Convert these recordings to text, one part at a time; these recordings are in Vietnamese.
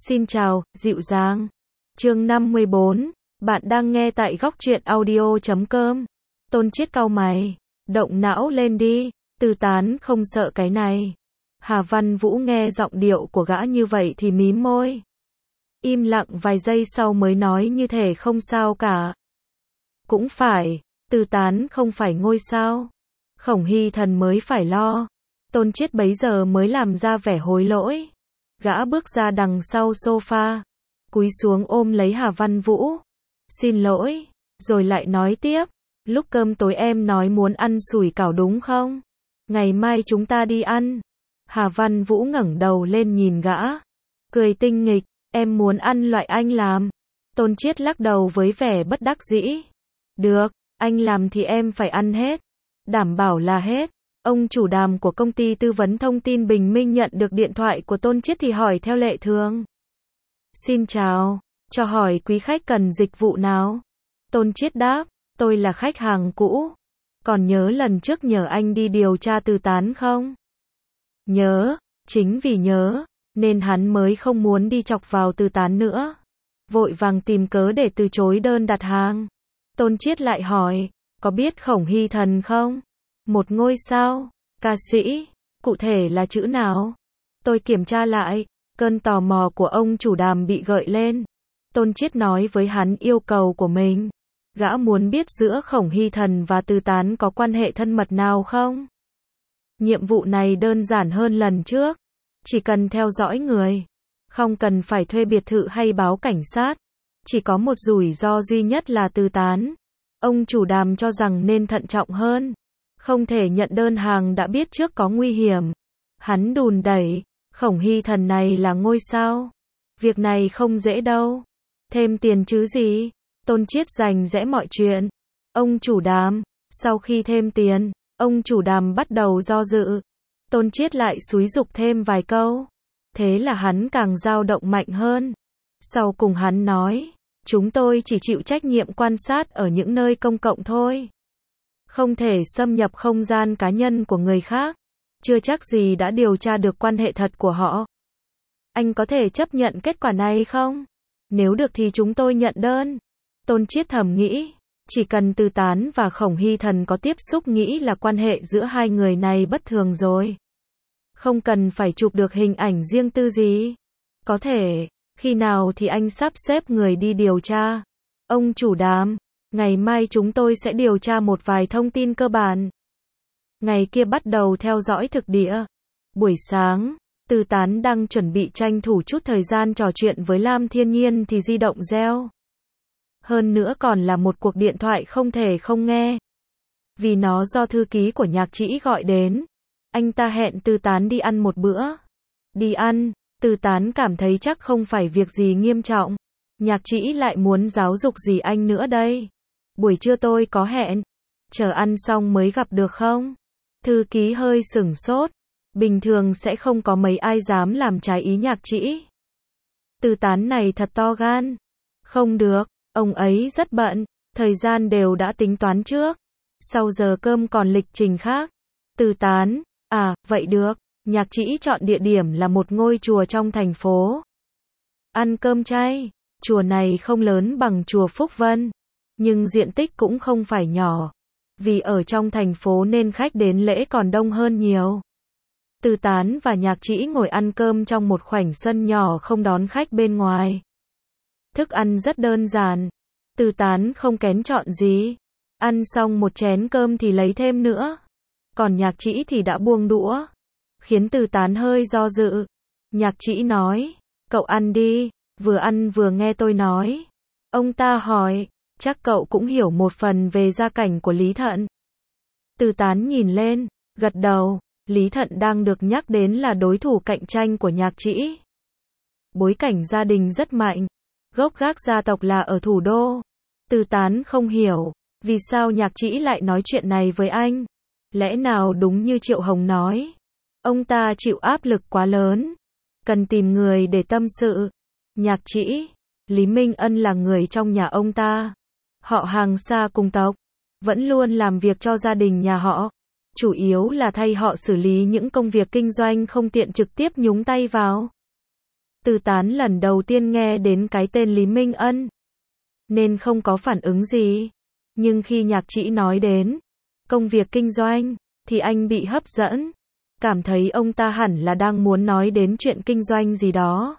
Xin chào, dịu dàng. Chương 54, bạn đang nghe tại góc truyện audio.com. Tôn Chiết cau mày, động não lên đi, Từ Tán không sợ cái này. Hà Văn Vũ nghe giọng điệu của gã như vậy thì mím môi. Im lặng vài giây sau mới nói như thể không sao cả. Cũng phải, Từ Tán không phải ngôi sao. Khổng Hy Thần mới phải lo. Tôn Chiết bấy giờ mới làm ra vẻ hối lỗi. Gã bước ra đằng sau sofa, cúi xuống ôm lấy Hà Văn Vũ. Xin lỗi, rồi lại nói tiếp. Lúc cơm tối em nói muốn ăn sủi cảo đúng không? Ngày mai chúng ta đi ăn. Hà Văn Vũ ngẩng đầu lên nhìn gã, cười tinh nghịch. Em muốn ăn loại anh làm. Tôn Chiết lắc đầu với vẻ bất đắc dĩ. Được, anh làm thì em phải ăn hết. Đảm bảo là hết. Ông chủ đàm của công ty tư vấn thông tin Bình Minh nhận được điện thoại của Tôn Chiết thì hỏi theo lệ thường. Xin chào, cho hỏi quý khách cần dịch vụ nào? Tôn Chiết đáp, tôi là khách hàng cũ. Còn nhớ lần trước nhờ anh đi điều tra Từ Tán không? Nhớ, chính vì nhớ, nên hắn mới không muốn đi chọc vào Từ Tán nữa. Vội vàng tìm cớ để từ chối đơn đặt hàng. Tôn Chiết lại hỏi, có biết Khổng Hy Thần không? Một ngôi sao, ca sĩ, cụ thể là chữ nào? Tôi kiểm tra lại, cơn tò mò của ông chủ đàm bị gợi lên. Tôn Chiết nói với hắn yêu cầu của mình. Gã muốn biết giữa Khổng Hy Thần và Từ Tán có quan hệ thân mật nào không? Nhiệm vụ này đơn giản hơn lần trước. Chỉ cần theo dõi người. Không cần phải thuê biệt thự hay báo cảnh sát. Chỉ có một rủi ro duy nhất là Từ Tán. Ông chủ đàm cho rằng nên thận trọng hơn. Không thể nhận đơn hàng đã biết trước có nguy hiểm. Hắn đùn đẩy, Khổng Hy Thần này là ngôi sao. Việc này không dễ đâu. Thêm tiền chứ gì? Tôn Chiết rành rẽ mọi chuyện. Ông chủ đàm, sau khi thêm tiền, ông chủ đàm bắt đầu do dự. Tôn Chiết lại xúi giục thêm vài câu. Thế là hắn càng dao động mạnh hơn. Sau cùng hắn nói, chúng tôi chỉ chịu trách nhiệm quan sát ở những nơi công cộng thôi. Không thể xâm nhập không gian cá nhân của người khác. Chưa chắc gì đã điều tra được quan hệ thật của họ. Anh có thể chấp nhận kết quả này không? Nếu được thì chúng tôi nhận đơn. Tôn Chiết thầm nghĩ, chỉ cần Từ Tán và Khổng Hy Thần có tiếp xúc nghĩ là quan hệ giữa hai người này bất thường rồi. Không cần phải chụp được hình ảnh riêng tư gì. Có thể, khi nào thì anh sắp xếp người đi điều tra. Ông chủ đàm, ngày mai chúng tôi sẽ điều tra một vài thông tin cơ bản. Ngày kia bắt đầu theo dõi thực địa. Buổi sáng, Từ Tán đang chuẩn bị tranh thủ chút thời gian trò chuyện với Lam Thiên Nhiên thì di động reo. Hơn nữa còn là một cuộc điện thoại không thể không nghe. Vì nó do thư ký của Nhạc Trĩ gọi đến. Anh ta hẹn Từ Tán đi ăn một bữa. Đi ăn, Từ Tán cảm thấy chắc không phải việc gì nghiêm trọng. Nhạc Trĩ lại muốn giáo dục gì anh nữa đây? Buổi trưa tôi có hẹn. Chờ ăn xong mới gặp được không? Thư ký hơi sửng sốt. Bình thường sẽ không có mấy ai dám làm trái ý Nhạc Trĩ. Từ Tán này thật to gan. Không được, ông ấy rất bận. Thời gian đều đã tính toán trước. Sau giờ cơm còn lịch trình khác. Từ Tán, à, vậy được. Nhạc Trĩ chọn địa điểm là một ngôi chùa trong thành phố. Ăn cơm chay. Chùa này không lớn bằng chùa Phúc Vân. Nhưng diện tích cũng không phải nhỏ. Vì ở trong thành phố nên khách đến lễ còn đông hơn nhiều. Từ Tán và Nhạc Trĩ ngồi ăn cơm trong một khoảnh sân nhỏ không đón khách bên ngoài. Thức ăn rất đơn giản. Từ Tán không kén chọn gì. Ăn xong một chén cơm thì lấy thêm nữa. Còn Nhạc Trĩ thì đã buông đũa. Khiến Từ Tán hơi do dự. Nhạc Trĩ nói, cậu ăn đi. Vừa ăn vừa nghe tôi nói. Ông ta hỏi, chắc cậu cũng hiểu một phần về gia cảnh của Lý Thận. Từ Tán nhìn lên, gật đầu. Lý Thận đang được nhắc đến là đối thủ cạnh tranh của Nhạc Trĩ. Bối cảnh gia đình rất mạnh. Gốc gác gia tộc là ở thủ đô. Từ Tán không hiểu, vì sao Nhạc Trĩ lại nói chuyện này với anh. Lẽ nào đúng như Triệu Hồng nói. Ông ta chịu áp lực quá lớn. Cần tìm người để tâm sự. Nhạc Trĩ, Lý Minh Ân là người trong nhà ông ta. Họ hàng xa cùng tộc. Vẫn luôn làm việc cho gia đình nhà họ. Chủ yếu là thay họ xử lý những công việc kinh doanh không tiện trực tiếp nhúng tay vào. Từ Tán lần đầu tiên nghe đến cái tên Lý Minh Ân, nên không có phản ứng gì. Nhưng khi Nhạc Trĩ nói đến công việc kinh doanh, thì anh bị hấp dẫn. Cảm thấy ông ta hẳn là đang muốn nói đến chuyện kinh doanh gì đó.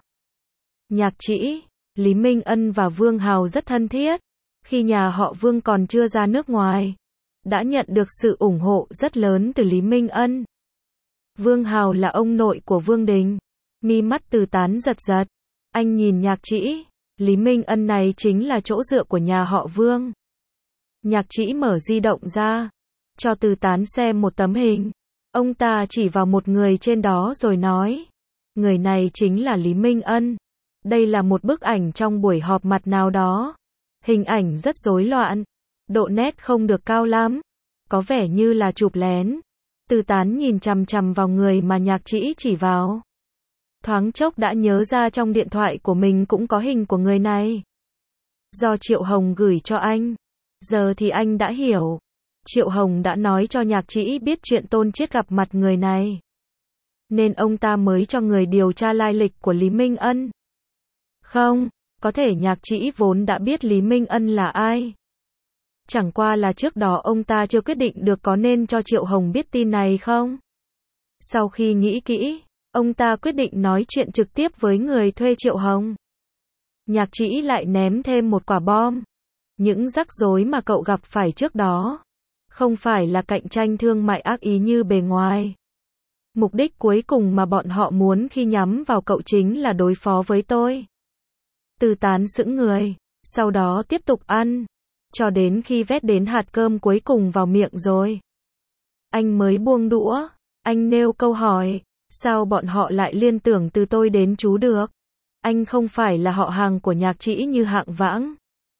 Nhạc Trĩ, Lý Minh Ân và Vương Hào rất thân thiết. Khi nhà họ Vương còn chưa ra nước ngoài, đã nhận được sự ủng hộ rất lớn từ Lý Minh Ân. Vương Hào là ông nội của Vương Đình. Mi mắt Từ Tán giật giật. Anh nhìn Nhạc Trĩ, Lý Minh Ân này chính là chỗ dựa của nhà họ Vương. Nhạc Trĩ mở di động ra, cho Từ Tán xem một tấm hình. Ông ta chỉ vào một người trên đó rồi nói, người này chính là Lý Minh Ân. Đây là một bức ảnh trong buổi họp mặt nào đó. Hình ảnh rất rối loạn, độ nét không được cao lắm, có vẻ như là chụp lén. Từ Tán nhìn chằm chằm vào người mà Nhạc Trĩ chỉ vào. Thoáng chốc đã nhớ ra trong điện thoại của mình cũng có hình của người này. Do Triệu Hồng gửi cho anh. Giờ thì anh đã hiểu. Triệu Hồng đã nói cho Nhạc Trĩ biết chuyện Tôn Chiết gặp mặt người này. Nên ông ta mới cho người điều tra lai lịch của Lý Minh Ân. Không, có thể Nhạc Trĩ vốn đã biết Lý Minh Ân là ai. Chẳng qua là trước đó ông ta chưa quyết định được có nên cho Triệu Hồng biết tin này không. Sau khi nghĩ kỹ, ông ta quyết định nói chuyện trực tiếp với người thuê Triệu Hồng. Nhạc Trĩ lại ném thêm một quả bom. Những rắc rối mà cậu gặp phải trước đó không phải là cạnh tranh thương mại ác ý như bề ngoài. Mục đích cuối cùng mà bọn họ muốn khi nhắm vào cậu chính là đối phó với tôi. Từ Tán sững người, sau đó tiếp tục ăn, cho đến khi vét đến hạt cơm cuối cùng vào miệng rồi. Anh mới buông đũa, anh nêu câu hỏi, sao bọn họ lại liên tưởng từ tôi đến chú được? Anh không phải là họ hàng của Nhạc Trĩ như Hạng Vãng.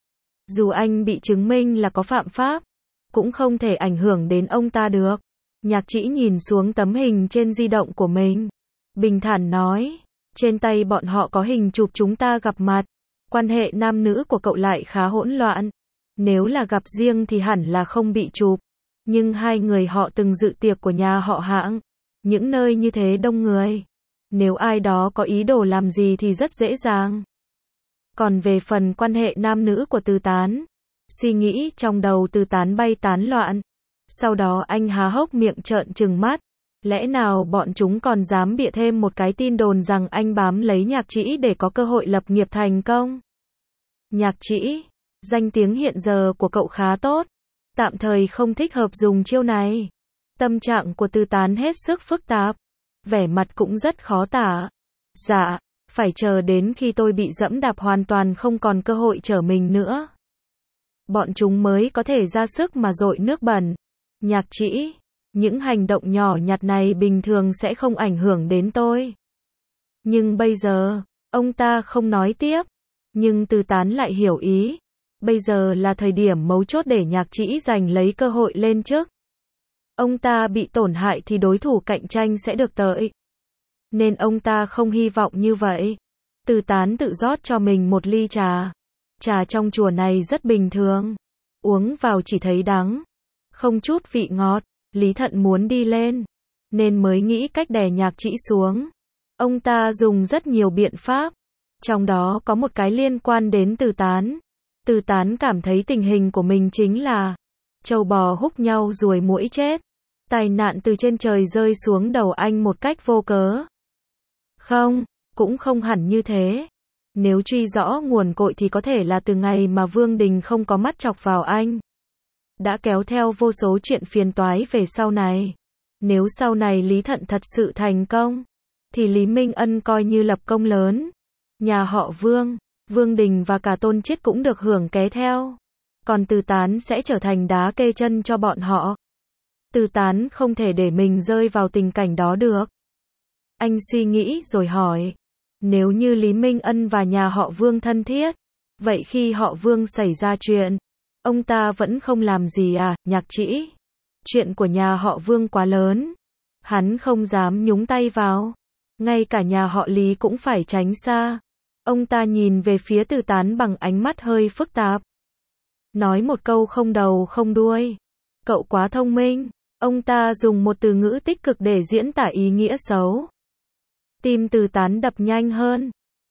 Dù anh bị chứng minh là có phạm pháp, cũng không thể ảnh hưởng đến ông ta được. Nhạc Trĩ nhìn xuống tấm hình trên di động của mình, bình thản nói, trên tay bọn họ có hình chụp chúng ta gặp mặt. Quan hệ nam nữ của cậu lại khá hỗn loạn. Nếu là gặp riêng thì hẳn là không bị chụp. Nhưng hai người họ từng dự tiệc của nhà họ Hạng. Những nơi như thế đông người. Nếu ai đó có ý đồ làm gì thì rất dễ dàng. Còn về phần quan hệ nam nữ của Từ Tán, suy nghĩ trong đầu Từ Tán bay tán loạn. Sau đó anh há hốc miệng trợn trừng mắt. Lẽ nào bọn chúng còn dám bịa thêm một cái tin đồn rằng anh bám lấy Nhạc Trĩ để có cơ hội lập nghiệp thành công? Nhạc Trĩ, danh tiếng hiện giờ của cậu khá tốt. Tạm thời không thích hợp dùng chiêu này. Tâm trạng của Từ Tán hết sức phức tạp. Vẻ mặt cũng rất khó tả. Dạ, phải chờ đến khi tôi bị dẫm đạp hoàn toàn không còn cơ hội trở mình nữa. Bọn chúng mới có thể ra sức mà dội nước bẩn. Nhạc Trĩ, những hành động nhỏ nhặt này bình thường sẽ không ảnh hưởng đến tôi. Nhưng bây giờ, ông ta không nói tiếp. Nhưng Từ Tán lại hiểu ý. Bây giờ là thời điểm mấu chốt để Nhạc Trĩ giành lấy cơ hội lên chức. Ông ta bị tổn hại thì đối thủ cạnh tranh sẽ được lợi. Nên ông ta không hy vọng như vậy. Từ Tán tự rót cho mình một ly trà. Trà trong chùa này rất bình thường. Uống vào chỉ thấy đắng. Không chút vị ngọt. Lý Thận muốn đi lên. Nên mới nghĩ cách đè Nhạc Trĩ xuống. Ông ta dùng rất nhiều biện pháp. Trong đó có một cái liên quan đến Từ Tán. Từ Tán cảm thấy tình hình của mình chính là trâu bò húc nhau ruồi muỗi chết. Tai nạn từ trên trời rơi xuống đầu anh một cách vô cớ. Không, cũng không hẳn như thế. Nếu truy rõ nguồn cội thì có thể là từ ngày mà Vương Đình không có mắt chọc vào anh. Đã kéo theo vô số chuyện phiền toái về sau này. Nếu sau này Lý Thận thật sự thành công, thì Lý Minh Ân coi như lập công lớn. Nhà họ Vương, Vương Đình và cả Tôn Chiết cũng được hưởng ké theo. Còn Từ Tán sẽ trở thành đá kê chân cho bọn họ. Từ Tán không thể để mình rơi vào tình cảnh đó được. Anh suy nghĩ rồi hỏi. Nếu như Lý Minh Ân và nhà họ Vương thân thiết, vậy khi họ Vương xảy ra chuyện, ông ta vẫn không làm gì à, Nhạc Trĩ? Chuyện của nhà họ Vương quá lớn. Hắn không dám nhúng tay vào. Ngay cả nhà họ Lý cũng phải tránh xa. Ông ta nhìn về phía Từ Tán bằng ánh mắt hơi phức tạp. Nói một câu không đầu không đuôi. Cậu quá thông minh. Ông ta dùng một từ ngữ tích cực để diễn tả ý nghĩa xấu. Tim Từ Tán đập nhanh hơn.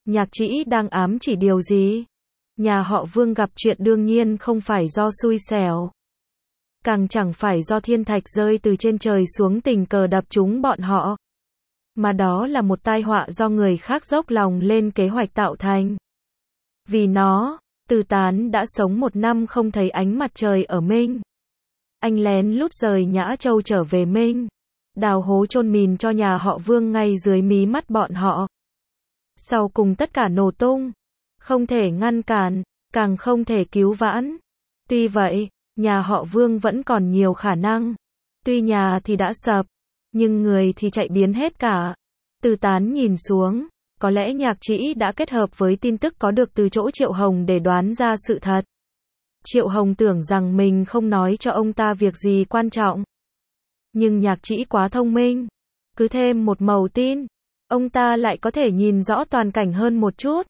Nhạc Trĩ đang ám chỉ điều gì? Nhà họ Vương gặp chuyện đương nhiên không phải do xui xẻo. Càng chẳng phải do thiên thạch rơi từ trên trời xuống tình cờ đập trúng bọn họ. Mà đó là một tai họa do người khác dốc lòng lên kế hoạch tạo thành. Vì nó, Từ Tán đã sống 1 năm không thấy ánh mặt trời ở Minh. Anh lén lút rời Nhã Châu trở về Minh. Đào hố chôn mìn cho nhà họ Vương ngay dưới mí mắt bọn họ. Sau cùng tất cả nổ tung. Không thể ngăn cản, càng không thể cứu vãn. Tuy vậy, nhà họ Vương vẫn còn nhiều khả năng. Tuy nhà thì đã sập, nhưng người thì chạy biến hết cả. Từ Tán nhìn xuống, có lẽ Nhạc Trĩ đã kết hợp với tin tức có được từ chỗ Triệu Hồng để đoán ra sự thật. Triệu Hồng tưởng rằng mình không nói cho ông ta việc gì quan trọng. Nhưng Nhạc Trĩ quá thông minh. Cứ thêm một mẩu tin, ông ta lại có thể nhìn rõ toàn cảnh hơn một chút.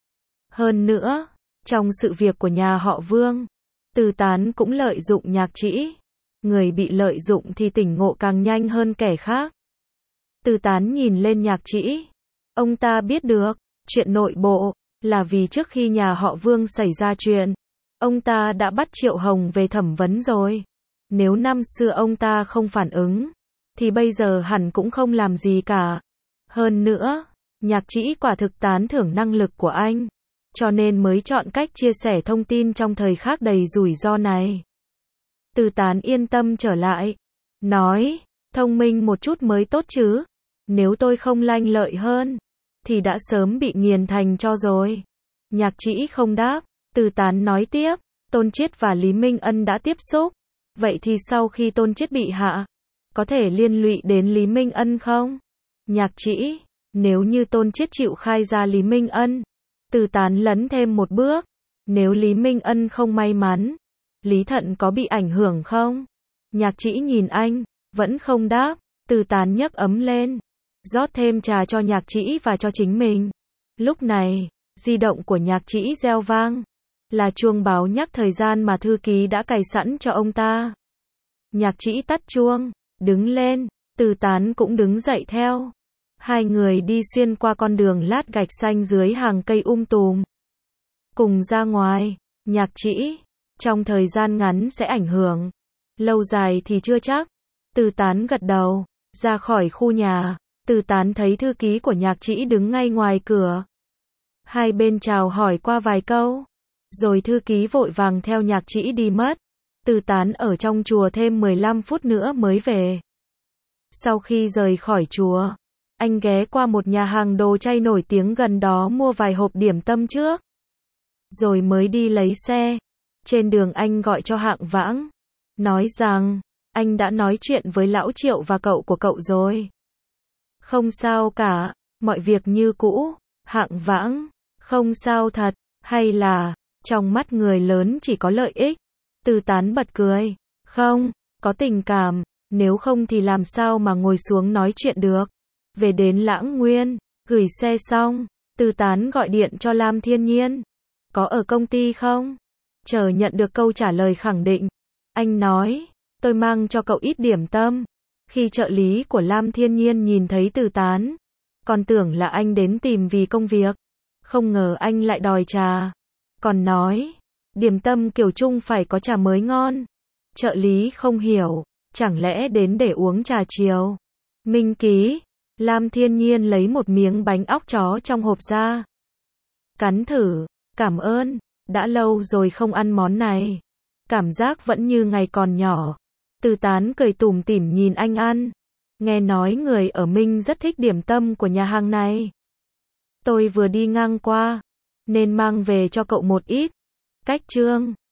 Hơn nữa, trong sự việc của nhà họ Vương, Từ Tán cũng lợi dụng Nhạc Trĩ. Người bị lợi dụng thì tỉnh ngộ càng nhanh hơn kẻ khác. Từ Tán nhìn lên Nhạc Trĩ. Ông ta biết được, chuyện nội bộ, là vì trước khi nhà họ Vương xảy ra chuyện, ông ta đã bắt Triệu Hồng về thẩm vấn rồi. Nếu năm xưa ông ta không phản ứng, thì bây giờ hẳn cũng không làm gì cả. Hơn nữa, Nhạc Trĩ quả thực tán thưởng năng lực của anh, cho nên mới chọn cách chia sẻ thông tin trong thời khắc đầy rủi ro này. Từ Tán yên tâm trở lại, nói, thông minh một chút mới tốt chứ. Nếu tôi không lanh lợi hơn, thì đã sớm bị nghiền thành tro rồi. Nhạc Trĩ không đáp. Từ Tán nói tiếp, Tôn Chiết và Lý Minh Ân đã tiếp xúc. Vậy thì sau khi Tôn Chiết bị hạ, có thể liên lụy đến Lý Minh Ân không? Nhạc Trĩ, nếu như Tôn Chiết chịu khai ra Lý Minh Ân. Từ Tán lấn thêm một bước. Nếu Lý Minh Ân không may mắn, Lý Thận có bị ảnh hưởng không? Nhạc Trĩ nhìn anh, vẫn không đáp. Từ Tán nhấc ấm lên, rót thêm trà cho Nhạc Trĩ và cho chính mình. Lúc này, di động của Nhạc Trĩ reo vang. Là chuông báo nhắc thời gian mà thư ký đã cài sẵn cho ông ta. Nhạc Trĩ tắt chuông, đứng lên, Từ Tán cũng đứng dậy theo. Hai người đi xuyên qua con đường lát gạch xanh dưới hàng cây tùm. Cùng ra ngoài, Nhạc Trĩ, trong thời gian ngắn sẽ ảnh hưởng, lâu dài thì chưa chắc. Từ Tán gật đầu, ra khỏi khu nhà, Từ Tán thấy thư ký của Nhạc Trĩ đứng ngay ngoài cửa. Hai bên chào hỏi qua vài câu, rồi thư ký vội vàng theo Nhạc Trĩ đi mất. Từ Tán ở trong chùa thêm 15 phút nữa mới về. Sau khi rời khỏi chùa, anh ghé qua một nhà hàng đồ chay nổi tiếng gần đó mua vài hộp điểm tâm trước. Rồi mới đi lấy xe. Trên đường anh gọi cho Hạng Vãng, nói rằng, anh đã nói chuyện với lão Triệu và cậu của cậu rồi. Không sao cả, mọi việc như cũ. Hạng Vãng, không sao thật, hay là, trong mắt người lớn chỉ có lợi ích? Từ Tán bật cười, không, có tình cảm, nếu không thì làm sao mà ngồi xuống nói chuyện được. Về đến Lãng Nguyên, gửi xe xong, Từ Tán gọi điện cho Lam Thiên Nhiên. Có ở công ty không? Chờ nhận được câu trả lời khẳng định. Anh nói, tôi mang cho cậu ít điểm tâm. Khi trợ lý của Lam Thiên Nhiên nhìn thấy Từ Tán, còn tưởng là anh đến tìm vì công việc. Không ngờ anh lại đòi trà. Còn nói, điểm tâm kiểu Trung phải có trà mới ngon. Trợ lý không hiểu, chẳng lẽ đến để uống trà chiều. Minh ký, Lam Thiên Nhiên lấy một miếng bánh óc chó trong hộp ra. Cắn thử, cảm ơn, đã lâu rồi không ăn món này. Cảm giác vẫn như ngày còn nhỏ. Từ Tán cười tủm tỉm nhìn anh ăn. Nghe nói người ở Minh rất thích điểm tâm của nhà hàng này. Tôi vừa đi ngang qua, nên mang về cho cậu một ít. Cách chương